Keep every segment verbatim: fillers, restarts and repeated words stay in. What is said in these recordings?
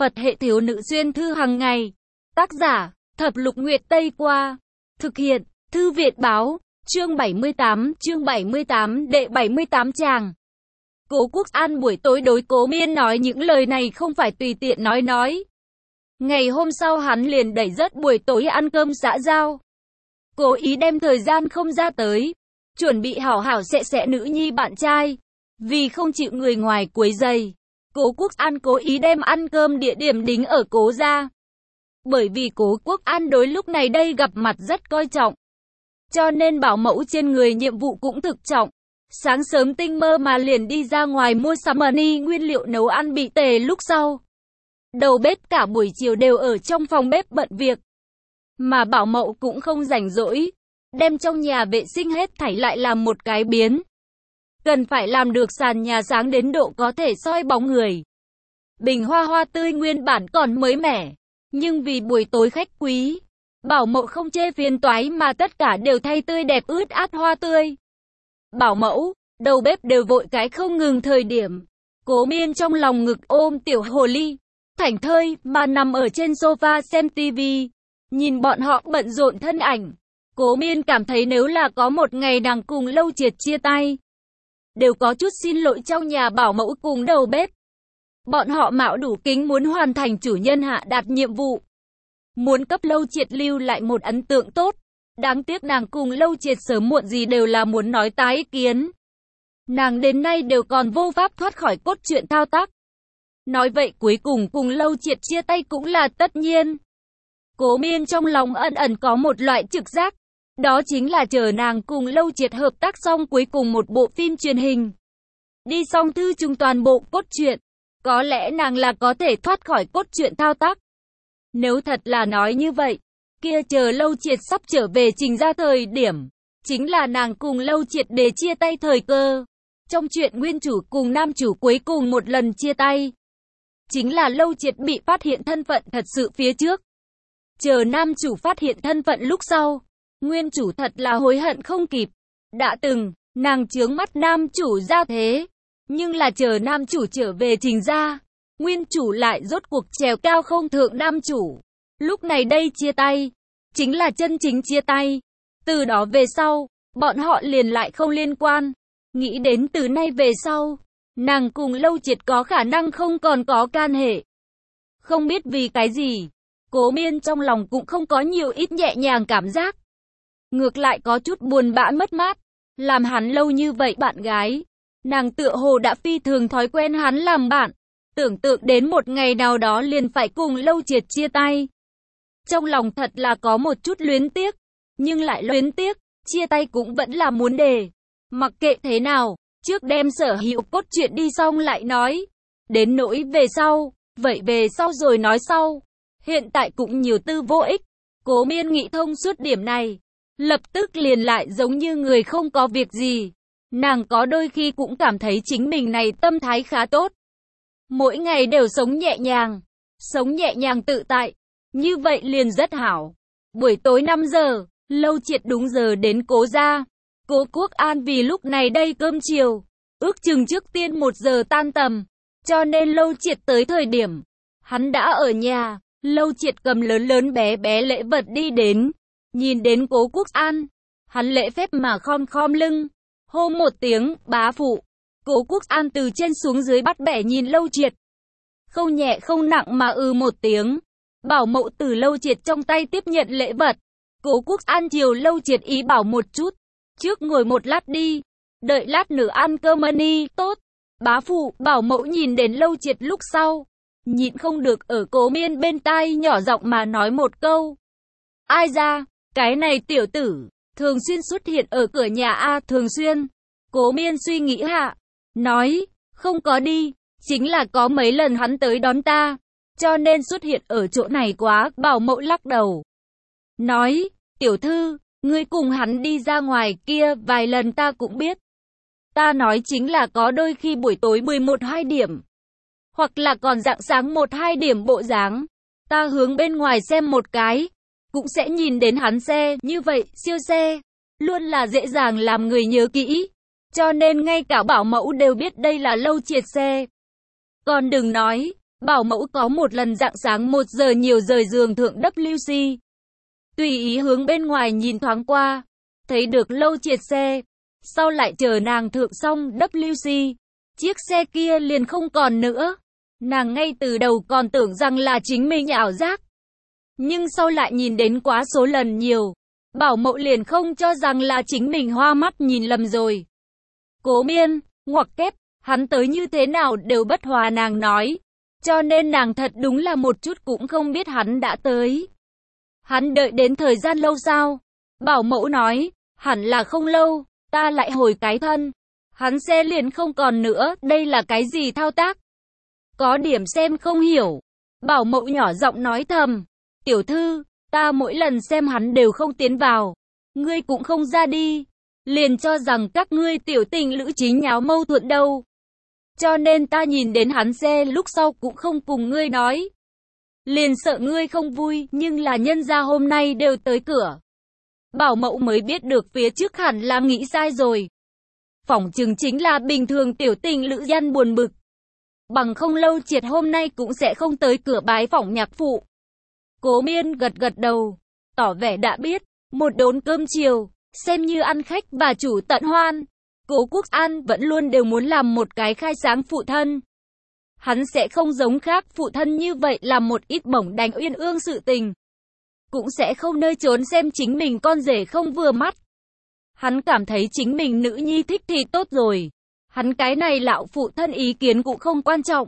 Phật hệ thiếu nữ xuyên thư hàng ngày. Tác giả, Thập Lục Nguyệt Tây Qua. Thực hiện, Thư Viện Báo. Chương bảy mươi tám, chương bảy mươi tám, đệ bảy mươi tám tràng. Cố Quốc An buổi tối đối Cố Miên nói những lời này không phải tùy tiện nói nói. Ngày hôm sau hắn liền đẩy rớt buổi tối ăn cơm xã giao. Cố ý đem thời gian không ra tới, chuẩn bị hảo hảo sẹ sẹ nữ nhi bạn trai. Vì không chịu người ngoài quấy rầy, Cố Quốc An cố ý đem ăn cơm địa điểm đính ở Cố gia. Bởi vì Cố Quốc An đối lúc này đây gặp mặt rất coi trọng, cho nên bảo mẫu trên người nhiệm vụ cũng thực trọng. Sáng sớm tinh mơ mà liền đi ra ngoài mua sắm money nguyên liệu nấu ăn bị tề lúc sau. Đầu bếp cả buổi chiều đều ở trong phòng bếp bận việc. Mà bảo mẫu cũng không rảnh rỗi, đem trong nhà vệ sinh hết thảy lại làm một cái biến. Cần phải làm được sàn nhà sáng đến độ có thể soi bóng người. Bình hoa hoa tươi nguyên bản còn mới mẻ, nhưng vì buổi tối khách quý, bảo mẫu không chê phiền toái mà tất cả đều thay tươi đẹp ướt át hoa tươi. Bảo mẫu, đầu bếp đều vội cái không ngừng thời điểm. Cố Miên trong lòng ngực ôm tiểu hồ ly, thảnh thơi mà nằm ở trên sofa xem tivi, nhìn bọn họ bận rộn thân ảnh. Cố Miên cảm thấy nếu là có một ngày nàng cùng Lâu Triệt chia tay, đều có chút xin lỗi trong nhà bảo mẫu cùng đầu bếp. Bọn họ mạo đủ kính muốn hoàn thành chủ nhân hạ đạt nhiệm vụ, muốn cấp Lâu Triệt lưu lại một ấn tượng tốt. Đáng tiếc nàng cùng Lâu Triệt sớm muộn gì đều là muốn nói tái ý kiến. Nàng đến nay đều còn vô pháp thoát khỏi cốt truyện thao tác. Nói vậy cuối cùng cùng Lâu Triệt chia tay cũng là tất nhiên. Cố Miên trong lòng ẩn ẩn có một loại trực giác, đó chính là chờ nàng cùng Lâu Triệt hợp tác xong cuối cùng một bộ phim truyền hình, đi xong thư chung toàn bộ cốt truyện, có lẽ nàng là có thể thoát khỏi cốt truyện thao tác. Nếu thật là nói như vậy, kia chờ Lâu Triệt sắp trở về Trình ra thời điểm, chính là nàng cùng Lâu Triệt để chia tay thời cơ. Trong chuyện nguyên chủ cùng nam chủ cuối cùng một lần chia tay, chính là Lâu Triệt bị phát hiện thân phận thật sự phía trước. Chờ nam chủ phát hiện thân phận lúc sau, nguyên chủ thật là hối hận không kịp. Đã từng, nàng chướng mắt nam chủ ra thế, nhưng là chờ nam chủ trở về Trình ra, nguyên chủ lại rốt cuộc trèo cao không thượng nam chủ. Lúc này đây chia tay, chính là chân chính chia tay. Từ đó về sau, bọn họ liền lại không liên quan. Nghĩ đến từ nay về sau, nàng cùng Lâu Triệt có khả năng không còn có can hệ. Không biết vì cái gì, Cố Miên trong lòng cũng không có nhiều ít nhẹ nhàng cảm giác. Ngược lại có chút buồn bã mất mát. Làm hắn lâu như vậy bạn gái, nàng tựa hồ đã phi thường thói quen hắn làm bạn. Tưởng tượng đến một ngày nào đó liền phải cùng Lâu Triệt chia tay, trong lòng thật là có một chút luyến tiếc. Nhưng lại luyến tiếc, chia tay cũng vẫn là muốn để. Mặc kệ thế nào, trước đem sở hữu cốt truyện đi xong lại nói. Đến nỗi về sau, vậy về sau rồi nói sau. Hiện tại cũng nhiều tư vô ích. Cố Miên nghĩ thông suốt điểm này, lập tức liền lại giống như người không có việc gì. Nàng có đôi khi cũng cảm thấy chính mình này tâm thái khá tốt. Mỗi ngày đều sống nhẹ nhàng, sống nhẹ nhàng tự tại, như vậy liền rất hảo. Buổi tối năm giờ, Lâu Triệt đúng giờ đến Cố gia. Cố Quốc An vì lúc này đây cơm chiều, ước chừng trước tiên một giờ tan tầm, cho nên Lâu Triệt tới thời điểm, hắn đã ở nhà. Lâu Triệt cầm lớn lớn bé bé lễ vật đi đến, nhìn đến Cố Quốc An, hắn lễ phép mà khom khom lưng, hô một tiếng, bá phụ. Cố Quốc An từ trên xuống dưới bắt bẻ nhìn Lâu Triệt, không nhẹ không nặng mà ừ một tiếng. Bảo mẫu từ Lâu Triệt trong tay tiếp nhận lễ vật. Cố Quốc An chiều Lâu Triệt ý bảo một chút, trước ngồi một lát đi, đợi lát nữa ăn cơm money, tốt. Bá phụ, bảo mẫu nhìn đến Lâu Triệt lúc sau, nhịn không được ở Cố Miên bên tai nhỏ giọng mà nói một câu. Ai ra, cái này tiểu tử, thường xuyên xuất hiện ở cửa nhà A thường xuyên. Cố Miên suy nghĩ hạ, nói, không có đi, chính là có mấy lần hắn tới đón ta, cho nên xuất hiện ở chỗ này quá. Bảo mẫu lắc đầu, nói, tiểu thư, ngươi cùng hắn đi ra ngoài kia vài lần ta cũng biết. Ta nói chính là có đôi khi buổi tối mười một hai điểm, hoặc là còn rạng sáng một hai điểm bộ dáng, ta hướng bên ngoài xem một cái, cũng sẽ nhìn đến hắn xe, như vậy, siêu xe, luôn là dễ dàng làm người nhớ kỹ, cho nên ngay cả bảo mẫu đều biết đây là Lâu Triệt xe. Còn đừng nói, Bảo mẫu có một lần rạng sáng một giờ nhiều rời giường thượng W C. Tùy ý hướng bên ngoài nhìn thoáng qua, thấy được Lâu Triệt xe, sau lại chờ nàng thượng xong W C, chiếc xe kia liền không còn nữa. Nàng ngay từ đầu còn tưởng rằng là chính mình ảo giác, nhưng sau lại nhìn đến quá số lần nhiều, bảo mẫu liền không cho rằng là chính mình hoa mắt nhìn lầm rồi. Cố Miên, ngoặc kép, hắn tới như thế nào đều bất hòa nàng nói, cho nên nàng thật đúng là một chút cũng không biết hắn đã tới. Hắn đợi đến thời gian lâu sao? Bảo mẫu nói, hẳn là không lâu, ta lại hồi cái thân. Hắn xe liền không còn nữa, đây là cái gì thao tác? Có điểm xem không hiểu. Bảo mẫu nhỏ giọng nói thầm, tiểu thư, ta mỗi lần xem hắn đều không tiến vào, ngươi cũng không ra đi, liền cho rằng các ngươi tiểu tình lữ chính nháo mâu thuẫn đâu. Cho nên ta nhìn đến hắn xe lúc sau cũng không cùng ngươi nói. Liền sợ ngươi không vui, nhưng là nhân gia hôm nay đều tới cửa. Bảo mẫu mới biết được phía trước hẳn là nghĩ sai rồi. Phỏng chừng chính là bình thường tiểu tình lữ gian buồn bực. Bằng không Lâu Triệt hôm nay cũng sẽ không tới cửa bái phỏng nhạc phụ. Cố Miên gật gật đầu, tỏ vẻ đã biết, một đốn cơm chiều, xem như ăn khách bà chủ tận hoan. Cố Quốc An vẫn luôn đều muốn làm một cái khai sáng phụ thân. Hắn sẽ không giống khác phụ thân như vậy làm một ít bổng đánh uyên ương sự tình. Cũng sẽ không nơi trốn xem chính mình con rể không vừa mắt. Hắn cảm thấy chính mình nữ nhi thích thì tốt rồi. Hắn cái này lão phụ thân ý kiến cũng không quan trọng.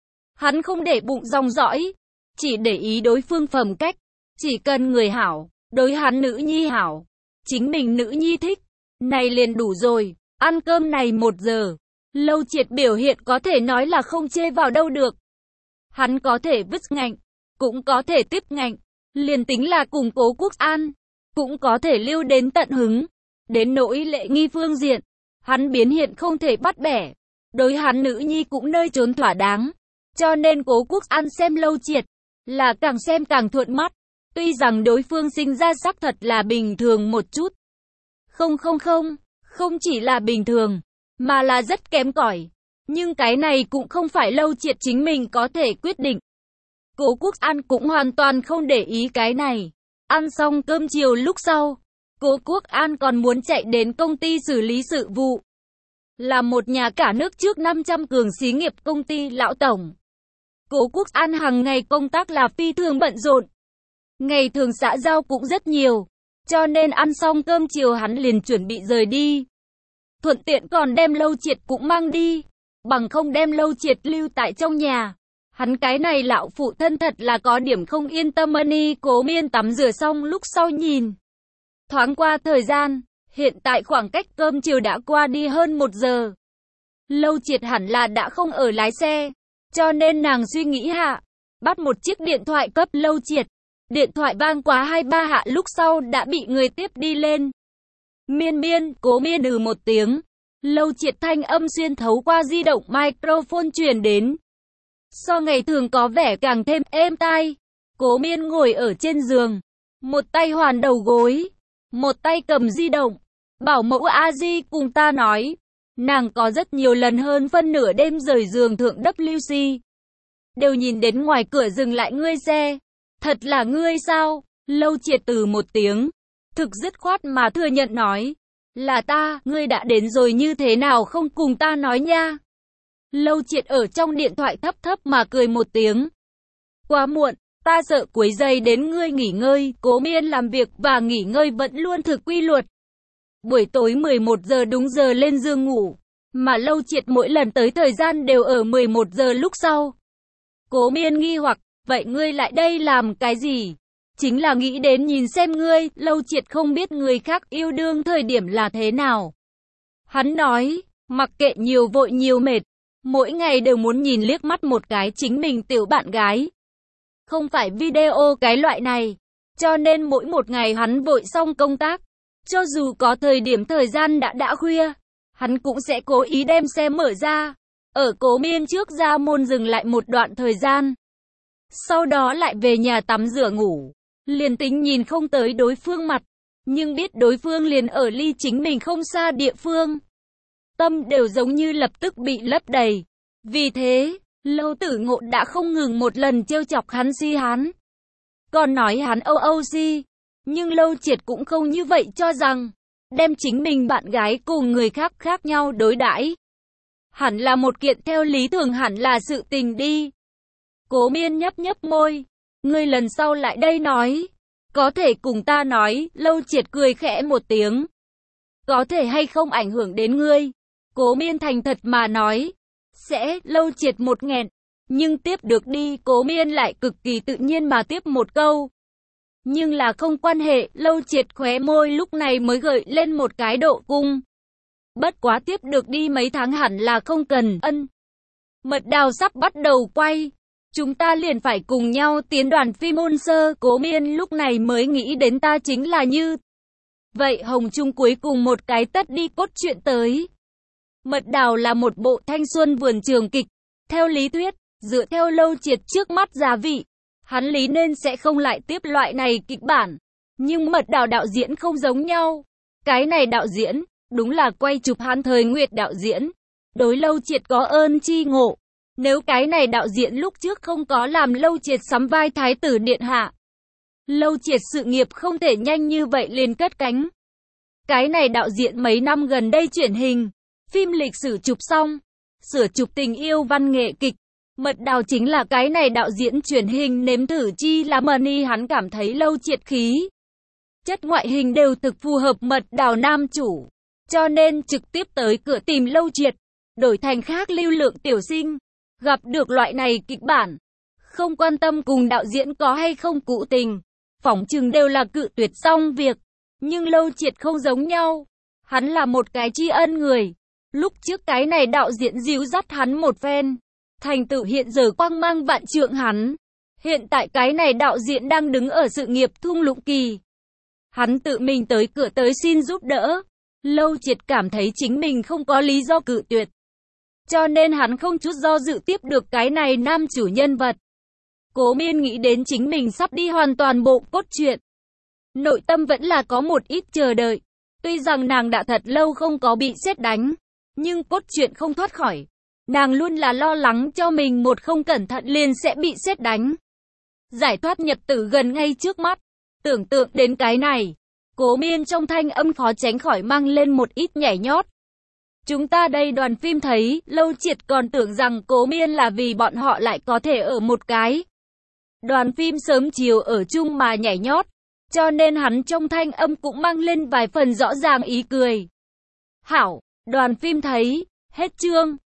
Hắn không để bụng dòng dõi, chỉ để ý đối phương phẩm cách. Chỉ cần người hảo, đối hắn nữ nhi hảo, chính mình nữ nhi thích, này liền đủ rồi. Ăn cơm này một giờ, Lâu Triệt biểu hiện có thể nói là không chê vào đâu được. Hắn có thể vứt ngạnh, cũng có thể tiếp ngạnh, liền tính là cùng Cố Quốc An, cũng có thể lưu đến tận hứng. Đến nỗi lễ nghi phương diện, hắn biến hiện không thể bắt bẻ, đối hắn nữ nhi cũng nơi trốn thỏa đáng. Cho nên Cố Quốc An xem Lâu Triệt, là càng xem càng thuận mắt, tuy rằng đối phương sinh ra sắc thật là bình thường một chút. Không không không. Không chỉ là bình thường, mà là rất kém cỏi. Nhưng cái này cũng không phải Lâu Triệt chính mình có thể quyết định. Cố Quốc An cũng hoàn toàn không để ý cái này. Ăn xong cơm chiều lúc sau, Cố Quốc An còn muốn chạy đến công ty xử lý sự vụ. Là một nhà cả nước trước năm trăm cường xí nghiệp công ty lão tổng. Cố Quốc An hàng ngày công tác là phi thường bận rộn. Ngày thường xã giao cũng rất nhiều. Cho nên ăn xong cơm chiều hắn liền chuẩn bị rời đi. Thuận tiện còn đem Lâu Triệt cũng mang đi. Bằng không đem Lâu Triệt lưu tại trong nhà. Hắn cái này lão phụ thân thật là có điểm không yên tâm. Ni Cố Miên tắm rửa xong lúc sau nhìn thoáng qua thời gian, hiện tại khoảng cách cơm chiều đã qua đi hơn một giờ. Lâu Triệt hẳn là đã không ở lái xe, cho nên nàng suy nghĩ hạ, bắt một chiếc điện thoại cấp Lâu Triệt. Điện thoại vang quá hai ba hạ lúc sau đã bị người tiếp đi lên. Miên miên, Cố Miên ừ một tiếng. Lâu Triệt thanh âm xuyên thấu qua di động microphone truyền đến. So ngày thường có vẻ càng thêm êm tai. Cố Miên ngồi ở trên giường, một tay hoàn đầu gối, một tay cầm di động. Bảo mẫu A Di cùng ta nói, nàng có rất nhiều lần hơn phân nửa đêm rời giường thượng W C. Đều nhìn đến ngoài cửa dừng lại ngươi xe. Thật là ngươi sao? Lâu Triệt từ một tiếng, thực dứt khoát mà thừa nhận nói, là ta, ngươi đã đến rồi như thế nào không cùng ta nói nha. Lâu Triệt ở trong điện thoại thấp thấp mà cười một tiếng. Quá muộn, ta sợ quấy rầy đến ngươi nghỉ ngơi. Cố Miên làm việc và nghỉ ngơi vẫn luôn thực quy luật. Buổi tối mười một giờ đúng giờ lên giường ngủ, mà Lâu Triệt mỗi lần tới thời gian đều ở mười một giờ lúc sau. Cố Miên nghi hoặc, vậy ngươi lại đây làm cái gì? Chính là nghĩ đến nhìn xem ngươi. Lâu Triệt không biết người khác yêu đương thời điểm là thế nào. Hắn nói, mặc kệ nhiều vội nhiều mệt, mỗi ngày đều muốn nhìn liếc mắt một cái chính mình tiểu bạn gái. Không phải video cái loại này. Cho nên mỗi một ngày hắn vội xong công tác, cho dù có thời điểm thời gian đã đã khuya, hắn cũng sẽ cố ý đem xe mở ra, ở Cố Miên trước ra môn dừng lại một đoạn thời gian. Sau đó lại về nhà tắm rửa ngủ. Liền tính nhìn không tới đối phương mặt, nhưng biết đối phương liền ở ly chính mình không xa địa phương. Tâm đều giống như lập tức bị lấp đầy. Vì thế, Lâu Tử Ngộ đã không ngừng một lần trêu chọc hắn si hắn, còn nói hắn âu âu si. Nhưng Lâu Triệt cũng không như vậy, cho rằng đem chính mình bạn gái cùng người khác khác nhau đối đãi hẳn là một kiện theo lý thường hẳn là sự tình đi. Cố Miên nhấp nhấp môi, ngươi lần sau lại đây nói, có thể cùng ta nói. Lâu Triệt cười khẽ một tiếng, có thể hay không ảnh hưởng đến ngươi? Cố Miên thành thật mà nói, sẽ. Lâu Triệt một nghẹn, nhưng tiếp được đi. Cố Miên lại cực kỳ tự nhiên mà tiếp một câu, nhưng là không quan hệ. Lâu Triệt khóe môi lúc này mới gợi lên một cái độ cung, bất quá tiếp được đi mấy tháng hẳn là không cần. Ân, Mật Đào sắp bắt đầu quay, chúng ta liền phải cùng nhau tiến đoàn phim hôn sơ. Cố Miên lúc này mới nghĩ đến ta chính là như vậy Hồng Trung cuối cùng một cái tất đi cốt truyện tới. Mật Đào là một bộ thanh xuân vườn trường kịch, theo lý thuyết, dựa theo Lâu Triệt trước mắt giá vị, hắn lý nên sẽ không lại tiếp loại này kịch bản. Nhưng Mật Đào đạo diễn không giống nhau. Cái này đạo diễn, đúng là quay chụp hắn Thời Nguyệt đạo diễn. Đối Lâu Triệt có ơn chi ngộ. Nếu cái này đạo diễn lúc trước không có làm Lâu Triệt sắm vai Thái tử Điện Hạ, Lâu Triệt sự nghiệp không thể nhanh như vậy liền cất cánh. Cái này đạo diễn mấy năm gần đây chuyển hình, phim lịch sử chụp xong, sửa chụp tình yêu văn nghệ kịch. Mật Đào chính là cái này đạo diễn truyền hình nếm thử chi là money. Hắn cảm thấy Lâu Triệt khí chất ngoại hình đều thực phù hợp Mật Đào nam chủ, cho nên trực tiếp tới cửa tìm Lâu Triệt, đổi thành khác lưu lượng tiểu sinh. Gặp được loại này kịch bản, không quan tâm cùng đạo diễn có hay không cụ tình, phỏng chừng đều là cự tuyệt xong việc. Nhưng Lâu Triệt không giống nhau, hắn là một cái tri ân người. Lúc trước cái này đạo diễn dìu dắt hắn một phen, thành tựu hiện giờ quang mang vạn trượng hắn. Hiện tại cái này đạo diễn đang đứng ở sự nghiệp thung lũng kỳ, hắn tự mình tới cửa tới xin giúp đỡ. Lâu Triệt cảm thấy chính mình không có lý do cự tuyệt, cho nên hắn không chút do dự tiếp được cái này nam chủ nhân vật. Cố Miên nghĩ đến chính mình sắp đi hoàn toàn bộ cốt truyện, nội tâm vẫn là có một ít chờ đợi. Tuy rằng nàng đã thật lâu không có bị sét đánh, nhưng cốt truyện không thoát khỏi. Nàng luôn là lo lắng cho mình một không cẩn thận liền sẽ bị sét đánh. Giải thoát nhật tử gần ngay trước mắt. Tưởng tượng đến cái này, Cố Miên trong thanh âm khó tránh khỏi mang lên một ít nhảy nhót. Chúng ta đây đoàn phim thấy, Lâu Triệt còn tưởng rằng Cố Miên là vì bọn họ lại có thể ở một cái đoàn phim sớm chiều ở chung mà nhảy nhót, cho nên hắn trong thanh âm cũng mang lên vài phần rõ ràng ý cười. Hảo, đoàn phim thấy, hết chương.